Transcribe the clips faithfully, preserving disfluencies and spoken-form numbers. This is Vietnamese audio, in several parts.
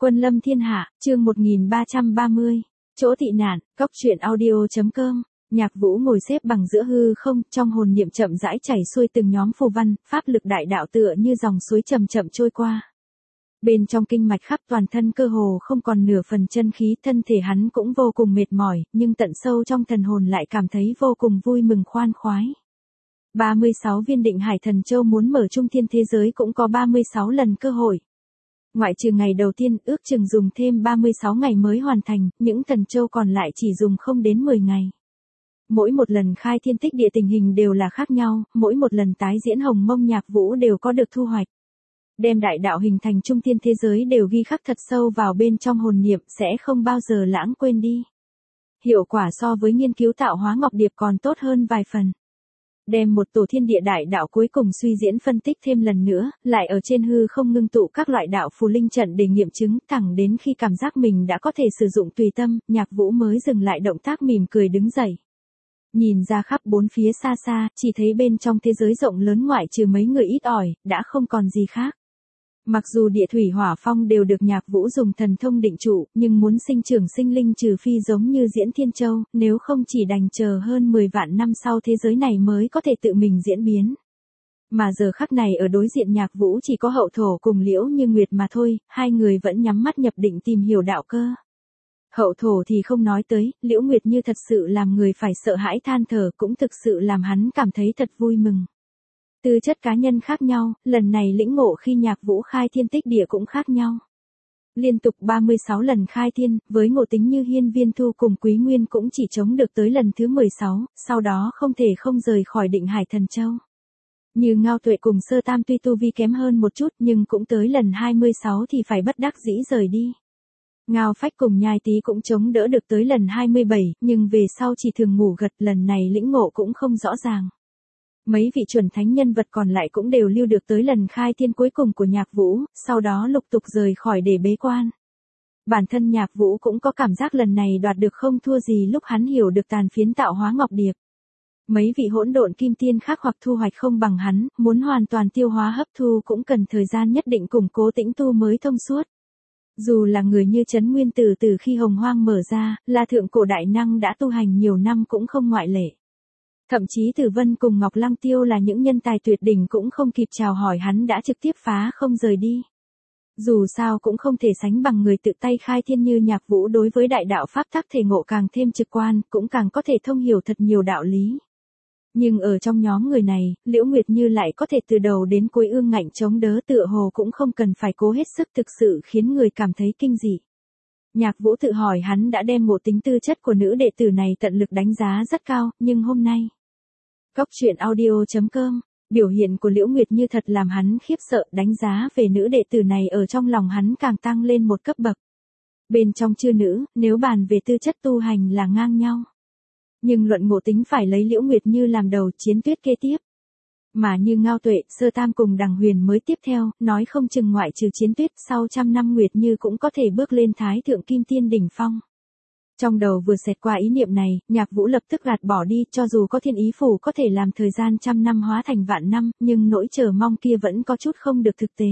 Quân lâm thiên hạ, chương một nghìn ba trăm ba mươi. Chỗ tị nạn, cóc truyện audio.com. Nhạc Vũ ngồi xếp bằng giữa hư không, trong hồn niệm chậm rãi chảy xuôi từng nhóm phù văn, pháp lực đại đạo tựa như dòng suối chậm chậm trôi qua. Bên trong kinh mạch khắp toàn thân cơ hồ không còn nửa phần chân khí, thân thể hắn cũng vô cùng mệt mỏi, nhưng tận sâu trong thần hồn lại cảm thấy vô cùng vui mừng khoan khoái. ba mươi sáu viên định hải thần châu muốn mở trung thiên thế giới cũng có ba mươi sáu lần cơ hội. Ngoại trừ ngày đầu tiên, ước chừng dùng thêm ba mươi sáu ngày mới hoàn thành, những thần châu còn lại chỉ dùng không đến mười ngày. Mỗi một lần khai thiên tích địa tình hình đều là khác nhau, mỗi một lần tái diễn Hồng Mông Nhạc Vũ đều có được thu hoạch. Đem đại đạo hình thành trung thiên thế giới đều ghi khắc thật sâu vào bên trong hồn niệm, sẽ không bao giờ lãng quên đi. Hiệu quả so với nghiên cứu tạo hóa ngọc điệp còn tốt hơn vài phần. Đem một tổ thiên địa đại đạo cuối cùng suy diễn phân tích thêm lần nữa, lại ở trên hư không ngưng tụ các loại đạo phù linh trận để nghiệm chứng, thẳng đến khi cảm giác mình đã có thể sử dụng tùy tâm, Nhạc Vũ mới dừng lại động tác mỉm cười đứng dậy. Nhìn ra khắp bốn phía xa xa, chỉ thấy bên trong thế giới rộng lớn ngoại trừ mấy người ít ỏi, đã không còn gì khác. Mặc dù địa thủy hỏa phong đều được Nhạc Vũ dùng thần thông định trụ, nhưng muốn sinh trưởng sinh linh trừ phi giống như Diễn Thiên Châu, nếu không chỉ đành chờ hơn mười vạn năm sau thế giới này mới có thể tự mình diễn biến. Mà giờ khắc này ở đối diện Nhạc Vũ chỉ có Hậu Thổ cùng Liễu Như Nguyệt mà thôi, hai người vẫn nhắm mắt nhập định tìm hiểu đạo cơ. Hậu Thổ thì không nói tới, Liễu Nguyệt Như thật sự làm người phải sợ hãi than thở, cũng thực sự làm hắn cảm thấy thật vui mừng. Tư chất cá nhân khác nhau, lần này lĩnh ngộ khi Nhạc Vũ khai thiên tích địa cũng khác nhau. Liên tục ba mươi sáu lần khai thiên, với ngộ tính như Hiên Viên Thu cùng Quý Nguyên cũng chỉ chống được tới lần thứ mười sáu, sau đó không thể không rời khỏi định hải thần châu. Như Ngao Tuệ cùng Sơ Tam tuy tu vi kém hơn một chút nhưng cũng tới lần hai mươi sáu thì phải bất đắc dĩ rời đi. Ngao Phách cùng Nhai Tý cũng chống đỡ được tới lần hai mươi bảy, nhưng về sau chỉ thường ngủ gật, lần này lĩnh ngộ cũng không rõ ràng. Mấy vị chuẩn thánh nhân vật còn lại cũng đều lưu được tới lần khai thiên cuối cùng của Nhạc Vũ, sau đó lục tục rời khỏi để bế quan. Bản thân Nhạc Vũ cũng có cảm giác lần này đoạt được không thua gì lúc hắn hiểu được tàn phiến tạo hóa ngọc điệp. Mấy vị hỗn độn kim tiên khác hoặc thu hoạch không bằng hắn, muốn hoàn toàn tiêu hóa hấp thu cũng cần thời gian nhất định củng cố tĩnh tu mới thông suốt. Dù là người như Trấn Nguyên Tử từ khi Hồng Hoang mở ra, là thượng cổ đại năng đã tu hành nhiều năm cũng không ngoại lệ. Thậm chí Tử Vân cùng Ngọc Lăng Tiêu là những nhân tài tuyệt đỉnh cũng không kịp chào hỏi hắn đã trực tiếp phá không rời đi. Dù sao cũng không thể sánh bằng người tự tay khai thiên như Nhạc Vũ, đối với đại đạo pháp tắc thể ngộ càng thêm trực quan, cũng càng có thể thông hiểu thật nhiều đạo lý. Nhưng ở trong nhóm người này, Liễu Nguyệt Như lại có thể từ đầu đến cuối ương ngạnh chống đỡ, tựa hồ cũng không cần phải cố hết sức, thực sự khiến người cảm thấy kinh dị. Nhạc Vũ tự hỏi hắn đã đem ngộ tính tư chất của nữ đệ tử này tận lực đánh giá rất cao, nhưng hôm nay cóc truyện audio.com, biểu hiện của Liễu Nguyệt Như thật làm hắn khiếp sợ, đánh giá về nữ đệ tử này ở trong lòng hắn càng tăng lên một cấp bậc. Bên trong chư nữ, nếu bàn về tư chất tu hành là ngang nhau. Nhưng luận ngộ tính phải lấy Liễu Nguyệt Như làm đầu, Chiến Tuyết kế tiếp. Mà như Ngao Tuệ, Sơ Tam cùng Đằng Huyền mới tiếp theo, nói không chừng ngoại trừ Chiến Tuyết sau trăm năm Nguyệt Như cũng có thể bước lên Thái Thượng Kim Tiên đỉnh phong. Trong đầu vừa xẹt qua ý niệm này, Nhạc Vũ lập tức gạt bỏ đi, cho dù có thiên ý phủ có thể làm thời gian trăm năm hóa thành vạn năm, nhưng nỗi chờ mong kia vẫn có chút không được thực tế.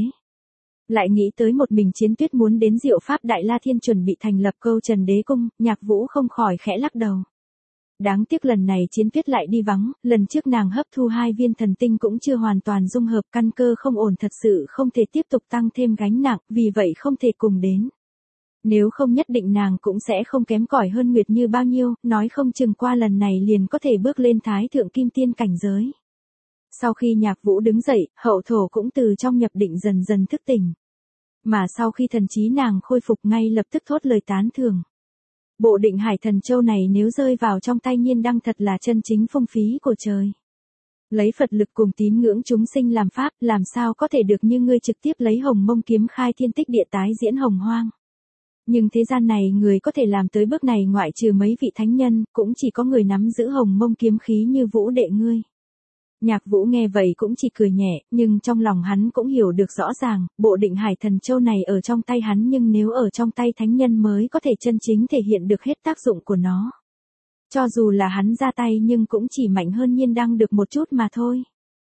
Lại nghĩ tới một mình Chiến Tuyết muốn đến Diệu Pháp Đại La Thiên chuẩn bị thành lập Câu Trần Đế Cung, Nhạc Vũ không khỏi khẽ lắc đầu. Đáng tiếc lần này Chiến Tuyết lại đi vắng, lần trước nàng hấp thu hai viên thần tinh cũng chưa hoàn toàn dung hợp, căn cơ không ổn, thật sự không thể tiếp tục tăng thêm gánh nặng, vì vậy không thể cùng đến. Nếu không nhất định nàng cũng sẽ không kém cỏi hơn Nguyệt Như bao nhiêu, nói không chừng qua lần này liền có thể bước lên Thái Thượng Kim Tiên cảnh giới. Sau khi Nhạc Vũ đứng dậy, Hậu Thổ cũng từ trong nhập định dần dần thức tỉnh. Mà sau khi thần trí nàng khôi phục ngay lập tức thốt lời tán thưởng. Bộ định hải thần châu này nếu rơi vào trong tay Nhiên Đăng thật là chân chính phong phí của trời. Lấy Phật lực cùng tín ngưỡng chúng sinh làm pháp, làm sao có thể được như ngươi trực tiếp lấy Hồng Mông kiếm khai thiên tích địa tái diễn Hồng Hoang. Nhưng thế gian này người có thể làm tới bước này ngoại trừ mấy vị thánh nhân, cũng chỉ có người nắm giữ Hồng Mông kiếm khí như Vũ đệ ngươi. Nhạc Vũ nghe vậy cũng chỉ cười nhẹ, nhưng trong lòng hắn cũng hiểu được rõ ràng, bộ định hải thần châu này ở trong tay hắn nhưng nếu ở trong tay thánh nhân mới có thể chân chính thể hiện được hết tác dụng của nó. Cho dù là hắn ra tay nhưng cũng chỉ mạnh hơn Nhiên Đăng được một chút mà thôi.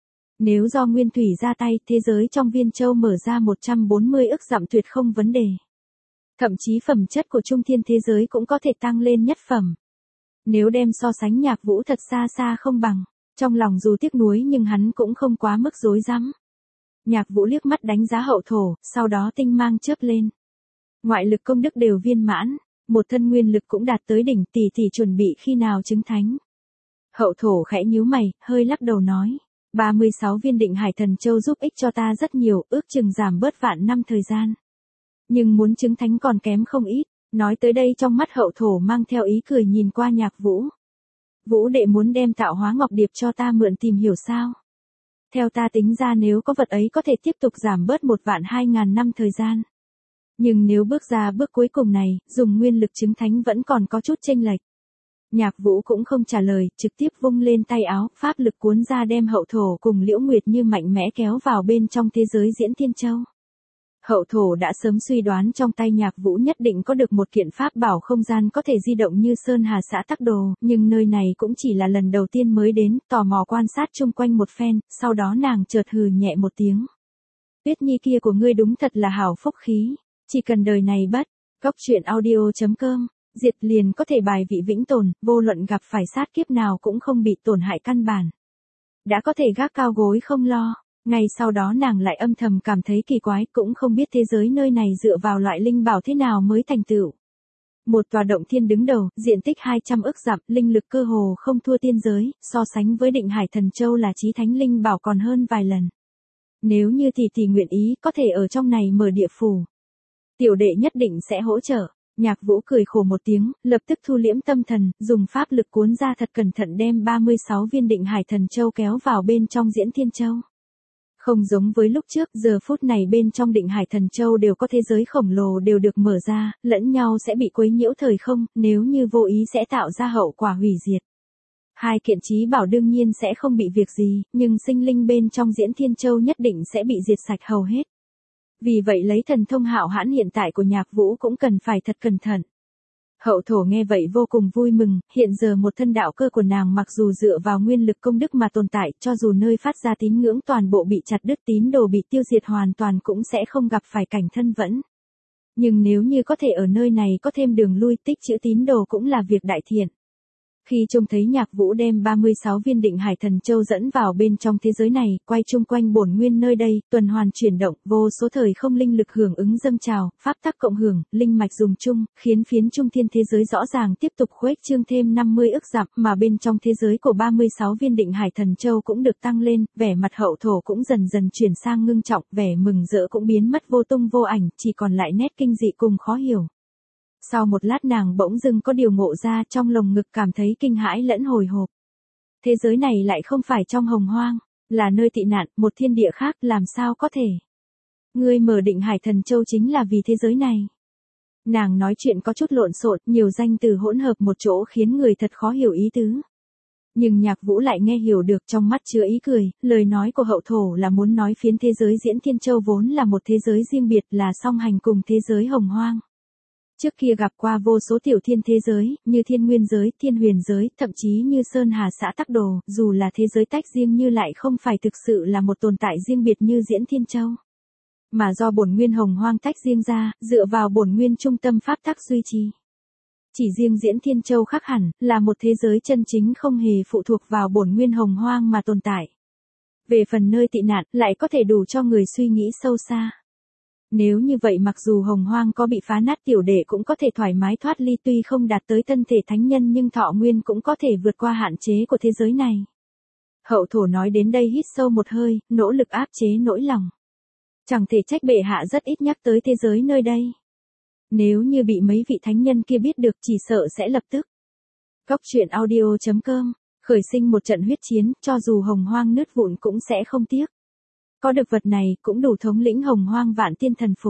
Nếu do Nguyên Thủy ra tay, thế giới trong viên châu mở ra một trăm bốn mươi ức dặm tuyệt không vấn đề. Thậm chí phẩm chất của trung thiên thế giới cũng có thể tăng lên nhất phẩm. Nếu đem so sánh Nhạc Vũ thật xa xa không bằng. Trong lòng dù tiếc nuối nhưng hắn cũng không quá mức rối rắm. Nhạc Vũ liếc mắt đánh giá Hậu Thổ, sau đó tinh mang chớp lên. Ngoại lực công đức đều viên mãn, một thân nguyên lực cũng đạt tới đỉnh, tỷ tỷ chuẩn bị khi nào chứng thánh. Hậu Thổ khẽ nhíu mày, hơi lắc đầu nói, ba mươi sáu viên định hải thần châu giúp ích cho ta rất nhiều, ước chừng giảm bớt vạn năm thời gian. Nhưng muốn chứng thánh còn kém không ít, nói tới đây trong mắt Hậu Thổ mang theo ý cười nhìn qua Nhạc Vũ. Vũ đệ muốn đem tạo hóa ngọc điệp cho ta mượn tìm hiểu sao? Theo ta tính ra nếu có vật ấy có thể tiếp tục giảm bớt một vạn hai ngàn năm thời gian. Nhưng nếu bước ra bước cuối cùng này, dùng nguyên lực chứng thánh vẫn còn có chút chênh lệch. Nhạc Vũ cũng không trả lời, trực tiếp vung lên tay áo, pháp lực cuốn ra đem Hậu Thổ cùng Liễu Nguyệt Như mạnh mẽ kéo vào bên trong thế giới Diễn Thiên Châu. Hậu Thổ đã sớm suy đoán trong tay Nhạc Vũ nhất định có được một kiện pháp bảo không gian có thể di động như Sơn Hà Xã Tắc Đồ, nhưng nơi này cũng chỉ là lần đầu tiên mới đến, tò mò quan sát chung quanh một phen, sau đó nàng chợt hừ nhẹ một tiếng. Tuyết Nhi kia của ngươi đúng thật là hảo phúc khí, chỉ cần đời này bất, cốc truyện audio chấm com, diệt liền có thể bài vị vĩnh tồn, vô luận gặp phải sát kiếp nào cũng không bị tổn hại căn bản. Đã có thể gác cao gối không lo. Ngay sau đó nàng lại âm thầm cảm thấy kỳ quái, cũng không biết thế giới nơi này dựa vào loại linh bảo thế nào mới thành tựu. Một tòa động thiên đứng đầu, diện tích hai trăm ức dặm, linh lực cơ hồ không thua tiên giới, so sánh với Định Hải Thần Châu là chí thánh linh bảo còn hơn vài lần. Nếu như tỷ tỷ nguyện ý, có thể ở trong này mở địa phủ. Tiểu đệ nhất định sẽ hỗ trợ. Nhạc Vũ cười khổ một tiếng, lập tức thu liễm tâm thần, dùng pháp lực cuốn ra thật cẩn thận đem ba mươi sáu viên Định Hải Thần Châu kéo vào bên trong Diễn Thiên Châu. Không giống với lúc trước, giờ phút này bên trong Định Hải Thần Châu đều có thế giới khổng lồ đều được mở ra, lẫn nhau sẽ bị quấy nhiễu thời không, nếu như vô ý sẽ tạo ra hậu quả hủy diệt. Hai kiện chí bảo đương nhiên sẽ không bị việc gì, nhưng sinh linh bên trong Diễn Thiên Châu nhất định sẽ bị diệt sạch hầu hết. Vì vậy lấy thần thông hạo hãn hiện tại của Nhạc Vũ cũng cần phải thật cẩn thận. Hậu Thổ nghe vậy vô cùng vui mừng, hiện giờ một thân đạo cơ của nàng mặc dù dựa vào nguyên lực công đức mà tồn tại, cho dù nơi phát ra tín ngưỡng toàn bộ bị chặt đứt, tín đồ bị tiêu diệt hoàn toàn cũng sẽ không gặp phải cảnh thân vẫn. Nhưng nếu như có thể ở nơi này có thêm đường lui, tích trữ tín đồ cũng là việc đại thiện. Khi trông thấy Nhạc Vũ đem ba mươi sáu viên Định Hải Thần Châu dẫn vào bên trong thế giới này, quay chung quanh bổn nguyên nơi đây, tuần hoàn chuyển động, vô số thời không linh lực hưởng ứng dâng trào, pháp tắc cộng hưởng, linh mạch dùng chung, khiến phiến trung thiên thế giới rõ ràng tiếp tục khuếch trương thêm năm mươi ức dặm, mà bên trong thế giới của ba mươi sáu viên Định Hải Thần Châu cũng được tăng lên, vẻ mặt Hậu Thổ cũng dần dần chuyển sang ngưng trọng, vẻ mừng rỡ cũng biến mất vô tung vô ảnh, chỉ còn lại nét kinh dị cùng khó hiểu. Sau một lát nàng bỗng dưng có điều ngộ ra, trong lồng ngực cảm thấy kinh hãi lẫn hồi hộp. Thế giới này lại không phải trong hồng hoang, là nơi tị nạn, một thiên địa khác, làm sao có thể. Ngươi mở Định Hải Thần Châu chính là vì thế giới này. Nàng nói chuyện có chút lộn xộn, nhiều danh từ hỗn hợp một chỗ khiến người thật khó hiểu ý tứ. Nhưng Nhạc Vũ lại nghe hiểu được, trong mắt chứa ý cười, lời nói của Hậu Thổ là muốn nói phiến thế giới Diễn Thiên Châu vốn là một thế giới riêng biệt, là song hành cùng thế giới hồng hoang. Trước kia gặp qua vô số tiểu thiên thế giới, như thiên nguyên giới, thiên huyền giới, thậm chí như Sơn Hà Xã Tắc Đồ, dù là thế giới tách riêng như lại không phải thực sự là một tồn tại riêng biệt như Diễn Thiên Châu. Mà do bổn nguyên hồng hoang tách riêng ra, dựa vào bổn nguyên trung tâm pháp tắc duy trì. Chỉ riêng Diễn Thiên Châu khác hẳn, là một thế giới chân chính không hề phụ thuộc vào bổn nguyên hồng hoang mà tồn tại. Về phần nơi tị nạn, lại có thể đủ cho người suy nghĩ sâu xa. Nếu như vậy mặc dù hồng hoang có bị phá nát, tiểu đệ cũng có thể thoải mái thoát ly, tuy không đạt tới thân thể thánh nhân nhưng thọ nguyên cũng có thể vượt qua hạn chế của thế giới này. Hậu Thổ nói đến đây hít sâu một hơi, nỗ lực áp chế nỗi lòng. Chẳng thể trách bệ hạ rất ít nhắc tới thế giới nơi đây. Nếu như bị mấy vị thánh nhân kia biết được chỉ sợ sẽ lập tức. Cốc truyện audio chấm com, khởi sinh một trận huyết chiến, cho dù hồng hoang nứt vụn cũng sẽ không tiếc. Có được vật này cũng đủ thống lĩnh hồng hoang vạn tiên thần phục.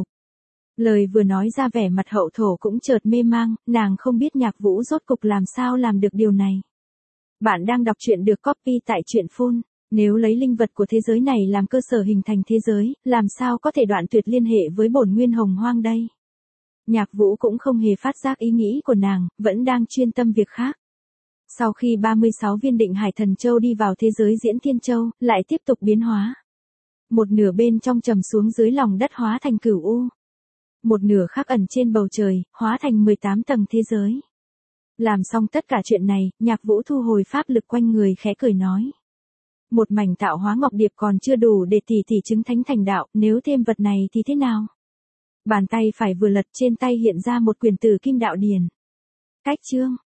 Lời vừa nói ra vẻ mặt Hậu Thổ cũng chợt mê mang, nàng không biết Nhạc Vũ rốt cục làm sao làm được điều này. Bạn đang đọc truyện được copy tại truyện phun. Nếu lấy linh vật của thế giới này làm cơ sở hình thành thế giới, làm sao có thể đoạn tuyệt liên hệ với bổn nguyên hồng hoang đây? Nhạc Vũ cũng không hề phát giác ý nghĩ của nàng, vẫn đang chuyên tâm việc khác. Sau khi ba mươi sáu viên Định Hải Thần Châu đi vào thế giới Diễn Thiên Châu, lại tiếp tục biến hóa. Một nửa bên trong trầm xuống dưới lòng đất hóa thành cửu u. Một nửa khắc ẩn trên bầu trời, hóa thành mười tám tầng thế giới. Làm xong tất cả chuyện này, Nhạc Vũ thu hồi pháp lực quanh người khẽ cười nói. Một mảnh tạo hóa ngọc điệp còn chưa đủ để tỷ tỷ chứng thánh thành đạo, nếu thêm vật này thì thế nào? Bàn tay phải vừa lật, trên tay hiện ra một quyển Tử Kim Đạo Điển. Cách chương